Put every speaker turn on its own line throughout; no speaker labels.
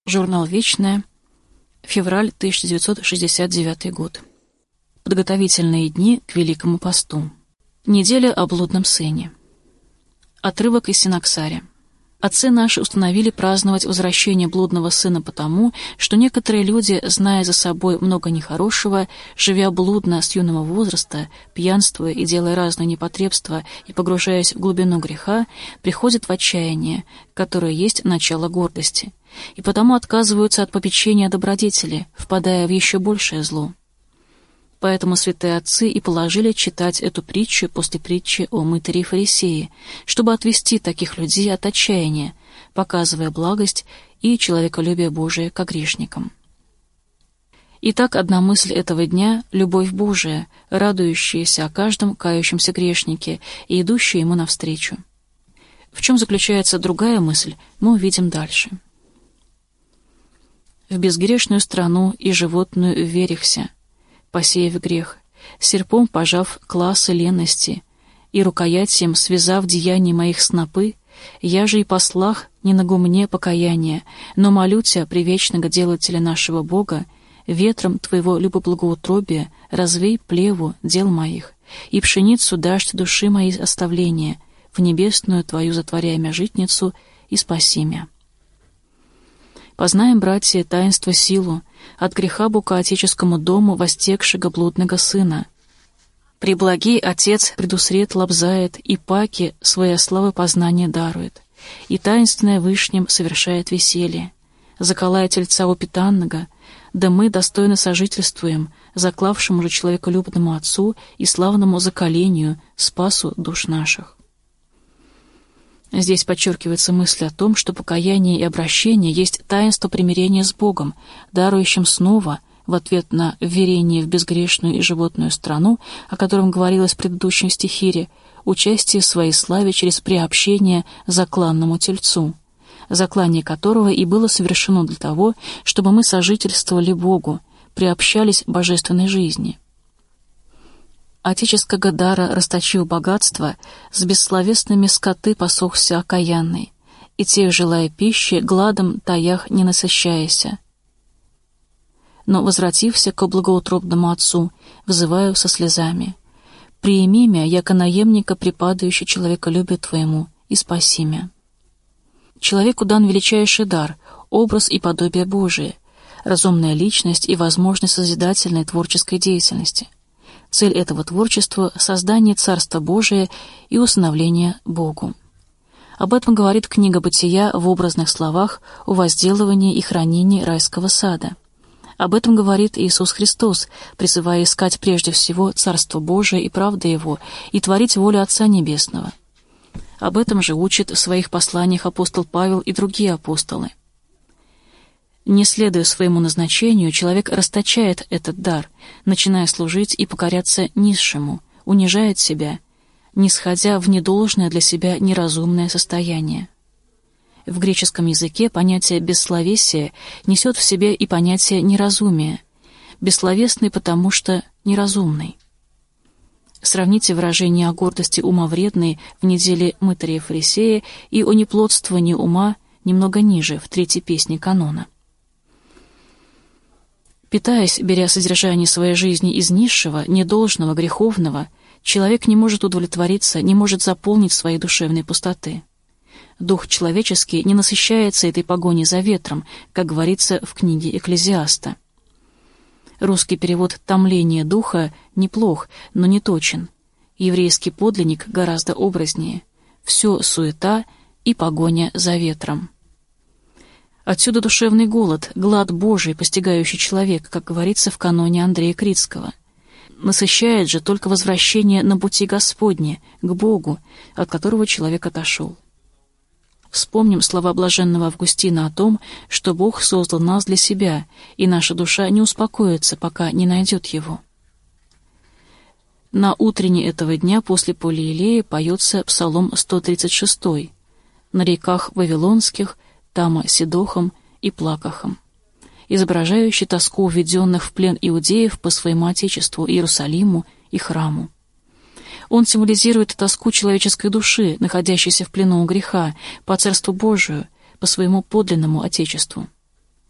Журнал «Вечное», февраль 1969 год. Подготовительные дни к Великому посту. Неделя о блудном сыне. Отрывок из Синаксаря. Отцы наши установили праздновать возвращение блудного сына потому, что некоторые люди, зная за собой много нехорошего, живя блудно с юного возраста, пьянствуя и делая разные непотребства и погружаясь в глубину греха, приходят в отчаяние, которое есть начало гордости, и потому отказываются от попечения добродетели, впадая в еще большее зло. Поэтому святые отцы и положили читать эту притчу после притчи о мытаре и фарисее, чтобы отвести таких людей от отчаяния, показывая благость и человеколюбие Божие ко грешникам. Итак, одна мысль этого дня — любовь Божия, радующаяся о каждом кающемся грешнике и идущая ему навстречу. В чем заключается другая мысль, мы увидим дальше. «В безгрешную страну и животную верихся, посеяв грех, серпом пожав классы ленности, и рукоятием связав деяния моих снопы, я же и послах не на гумне покаяния, но молю тебя, привечного делателя нашего Бога, ветром твоего любоблагоутробия развей плеву дел моих, и пшеницу дашь души моей оставления, в небесную твою затворяемя житницу, и спаси мя. Познаем, братья, таинство силу, от греха бука отеческому дому востекшего блудного сына. Преблагий Отец предусред лобзает, и паки своя славы познания дарует, и таинственное вышним совершает веселье. Заколая тельца упитанного, да мы достойно сожительствуем, заклавшему же человеколюбному Отцу и славному заколению, спасу душ наших». Здесь подчеркивается мысль о том, что покаяние и обращение есть таинство примирения с Богом, дарующим снова, в ответ на вверение в безгрешную и животную страну, о котором говорилось в предыдущем стихире, участие в своей славе через приобщение закланному тельцу, заклание которого и было совершено для того, чтобы мы сожительствовали Богу, приобщались к божественной жизни. Отеческого дара расточив богатство, с бессловесными скоты посохся окаянный, и тех, желая пищи, гладом таях не насыщаяся. Но, возвратився ко благоутробному Отцу, взываю со слезами: «Приими мя, яко наемника припадающий человеколюбию Твоему, и спаси мя». Человеку дан величайший дар, образ и подобие Божие, разумная личность и возможность созидательной творческой деятельности. Цель этого творчества — создание Царства Божия и усыновление Богу. Об этом говорит книга «Бытия» в образных словах о возделывании и хранении райского сада. Об этом говорит Иисус Христос, призывая искать прежде всего Царство Божие и правду Его, и творить волю Отца Небесного. Об этом же учит в своих посланиях апостол Павел и другие апостолы. Не следуя своему назначению, человек расточает этот дар, начиная служить и покоряться низшему, унижает себя, нисходя в недолжное для себя неразумное состояние. В греческом языке понятие бессловесия несет в себе и понятие неразумия, бессловесный, потому что неразумный. Сравните выражение о гордости ума вредной в неделе мытаря и фарисея и о неплодствовании ума немного ниже, в 3-й песне канона. Питаясь, беря содержание своей жизни из низшего, недолжного, греховного, человек не может удовлетвориться, не может заполнить своей душевной пустоты. Дух человеческий не насыщается этой погоней за ветром, как говорится в книге Экклезиаста. Русский перевод «томление духа» неплох, но не точен. Еврейский подлинник гораздо образнее. Все суета и погоня за ветром. Отсюда душевный голод, глад Божий, постигающий человека, как говорится в каноне Андрея Критского. Насыщает же только возвращение на пути Господне, к Богу, от которого человек отошел. Вспомним слова блаженного Августина о том, что Бог создал нас для себя, и наша душа не успокоится, пока не найдет Его. На утренне этого дня после Полиилея поется Псалом 136, на реках Вавилонских, Тама Сидохом и Плакахом, изображающий тоску введенных в плен иудеев по своему отечеству, Иерусалиму и храму. Он символизирует тоску человеческой души, находящейся в плену у греха, по Царству Божию, по своему подлинному отечеству.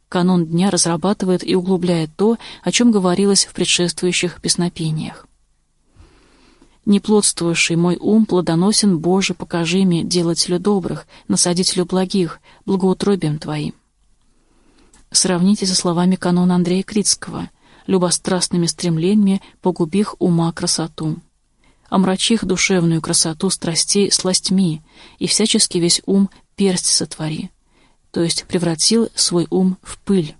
канон дня разрабатывает и углубляет то, о чем говорилось в предшествующих песнопениях. «Неплодствующий мой ум плодоносен, Боже, покажи мне, делателю добрых, насадителю благих, благоутробием Твоим». Сравните со словами канона Андрея Критского: «Любострастными стремлениями погубих ума красоту, омрачих душевную красоту страстей сластьми, и всячески весь ум персть сотвори», то есть превратил свой ум в пыль.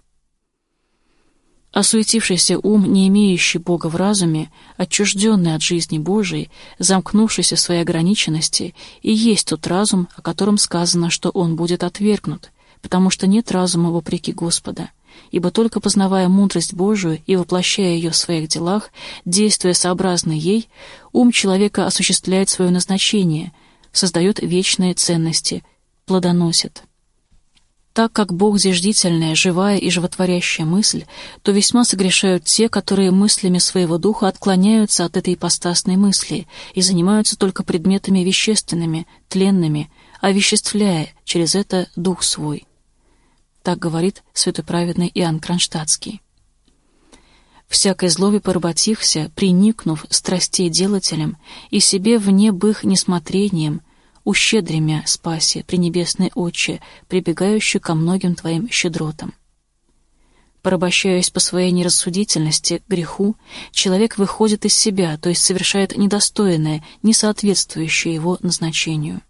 Осуетившийся ум, не имеющий Бога в разуме, отчужденный от жизни Божией, замкнувшийся в своей ограниченности, и есть тот разум, о котором сказано, что он будет отвергнут, потому что нет разума вопреки Господа, ибо только познавая мудрость Божию и воплощая ее в своих делах, действуя сообразно ей, ум человека осуществляет свое назначение, создает вечные ценности, плодоносит. Так как Бог зиждительная, живая и животворящая мысль, то весьма согрешают те, которые мыслями своего духа отклоняются от этой ипостасной мысли и занимаются только предметами вещественными, тленными, овеществляя через это дух свой. Так говорит святой праведный Иоанн Кронштадтский. «Всякой злобе поработихся, приникнув страстей делателем, и себе вне бых несмотрением, ущедремя спаси, пренебесный Отче, прибегающий ко многим Твоим щедротам». Порабощаясь по своей нерассудительности, греху, человек выходит из себя, то есть совершает недостойное, несоответствующее его назначению.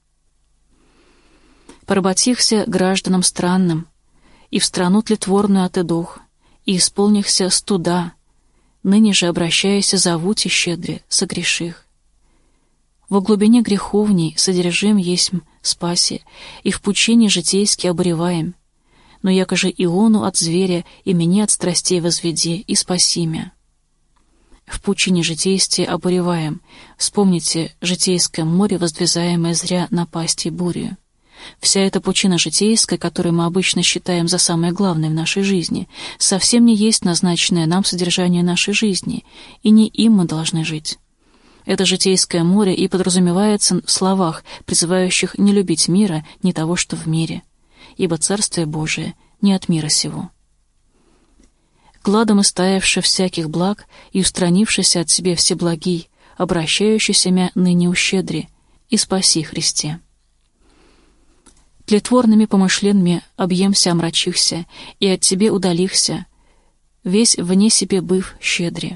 «Поработихся гражданам странным, и в страну тлетворную отыдох, и исполнихся студа, ныне же обращаяся зовути щедре, согреших. Во глубине греховней содержим есмь спаси, и в пучине житейски обуреваем, но якоже Иону от зверя и меня от страстей возведи, и спаси мя. В пучине житействе обуреваем, вспомните житейское море, воздвизаемое зря напасти бурью. Вся эта пучина житейская, которую мы обычно считаем за самое главное в нашей жизни, совсем не есть назначенное нам содержание нашей жизни, и не им мы должны жить. Это житейское море и подразумевается в словах, призывающих не любить мира, не того, что в мире, ибо Царствие Божие не от мира сего. Гладом истаявши всяких благ и устранившийся от себе всеблагий, обращающийся мя ныне ущедри, и спаси Христе. Тлетворными помышлениями объемся омрачихся, и от тебе удалихся, весь вне себе быв щедре».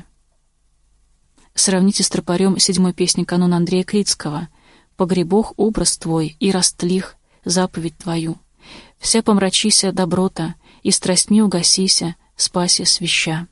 Сравните с тропарем 7-й песни канона Андрея Критского: «Погребох образ твой, и растлих заповедь твою. Вся помрачися доброта, и страстьми угасися, спаси свяща».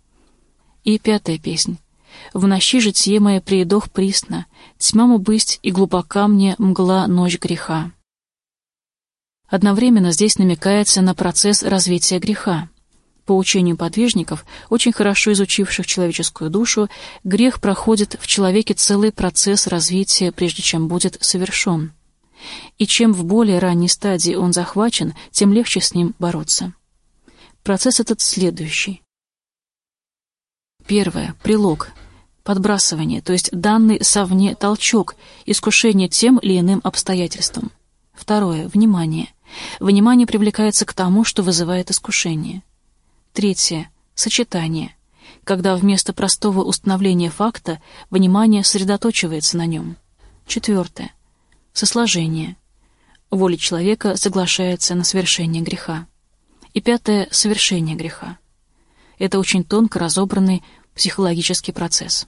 И 5-я песнь: «В нощи житие мое приедох присно, тьма му бысть, и глубока мне мгла ночь греха». Одновременно здесь намекается на процесс развития греха. По учению подвижников, очень хорошо изучивших человеческую душу, грех проходит в человеке целый процесс развития, прежде чем будет совершен. И чем в более ранней стадии он захвачен, тем легче с ним бороться. Процесс этот следующий. Первое. Прилог. Подбрасывание, то есть данный совне толчок, искушение тем или иным обстоятельством. Второе. Внимание. Внимание привлекается к тому, что вызывает искушение. Третье. Сочетание, когда вместо простого установления факта внимание сосредоточивается на нем. Четвертое. Сосложение. Воля человека соглашается на совершение греха. И пятое. Совершение греха. Это очень тонко разобранный психологический процесс.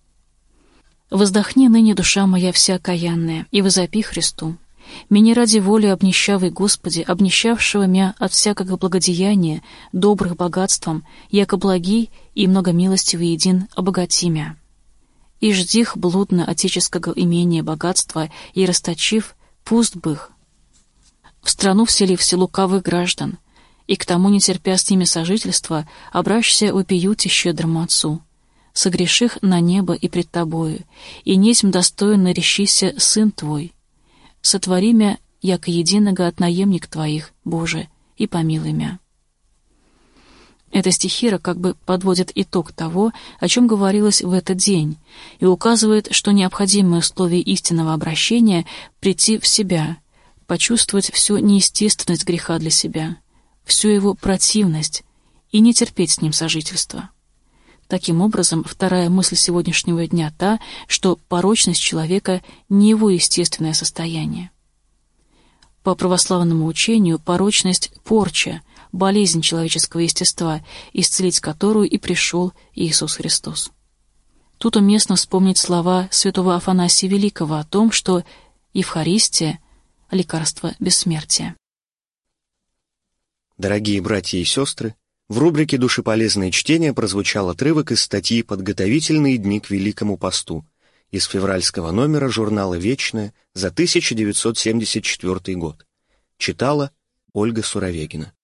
«Воздохни ныне, душа моя вся окаянная, и возопи Христу. Меня ради воли обнищавый Господи, обнищавшего мя от всякого благодеяния, добрых богатством, яко благий и многомилостивый един, обогати мя. И ждих блудно отеческого имения богатства, и расточив, пуст бых. В страну вселився лукавых граждан, и к тому, не терпя с ними сожительства, обращся в пиюте щедрому Отцу. Согреших на небо и пред Тобою, и несмь достойно рещися Сын Твой. Сотвори мя, яко единого от наемник Твоих, Боже, и помилуй мя». Эта стихира как бы подводит итог того, о чем говорилось в этот день, и указывает, что необходимое условие истинного обращения — прийти в себя, почувствовать всю неестественность греха для себя, всю его противность и не терпеть с ним сожительства. Таким образом, вторая мысль сегодняшнего дня та, что порочность человека не его естественное состояние. По православному учению порочность – порча, болезнь человеческого естества, исцелить которую и пришел Иисус Христос. Тут уместно вспомнить слова святого Афанасия Великого о том, что Евхаристия – лекарство бессмертия.
Дорогие братья и сестры, в рубрике «Душеполезные чтения» прозвучал отрывок из статьи «Подготовительные дни к Великому посту» из февральского номера журнала «Вечное» за 1974 год. Читала Ольга Суровегина.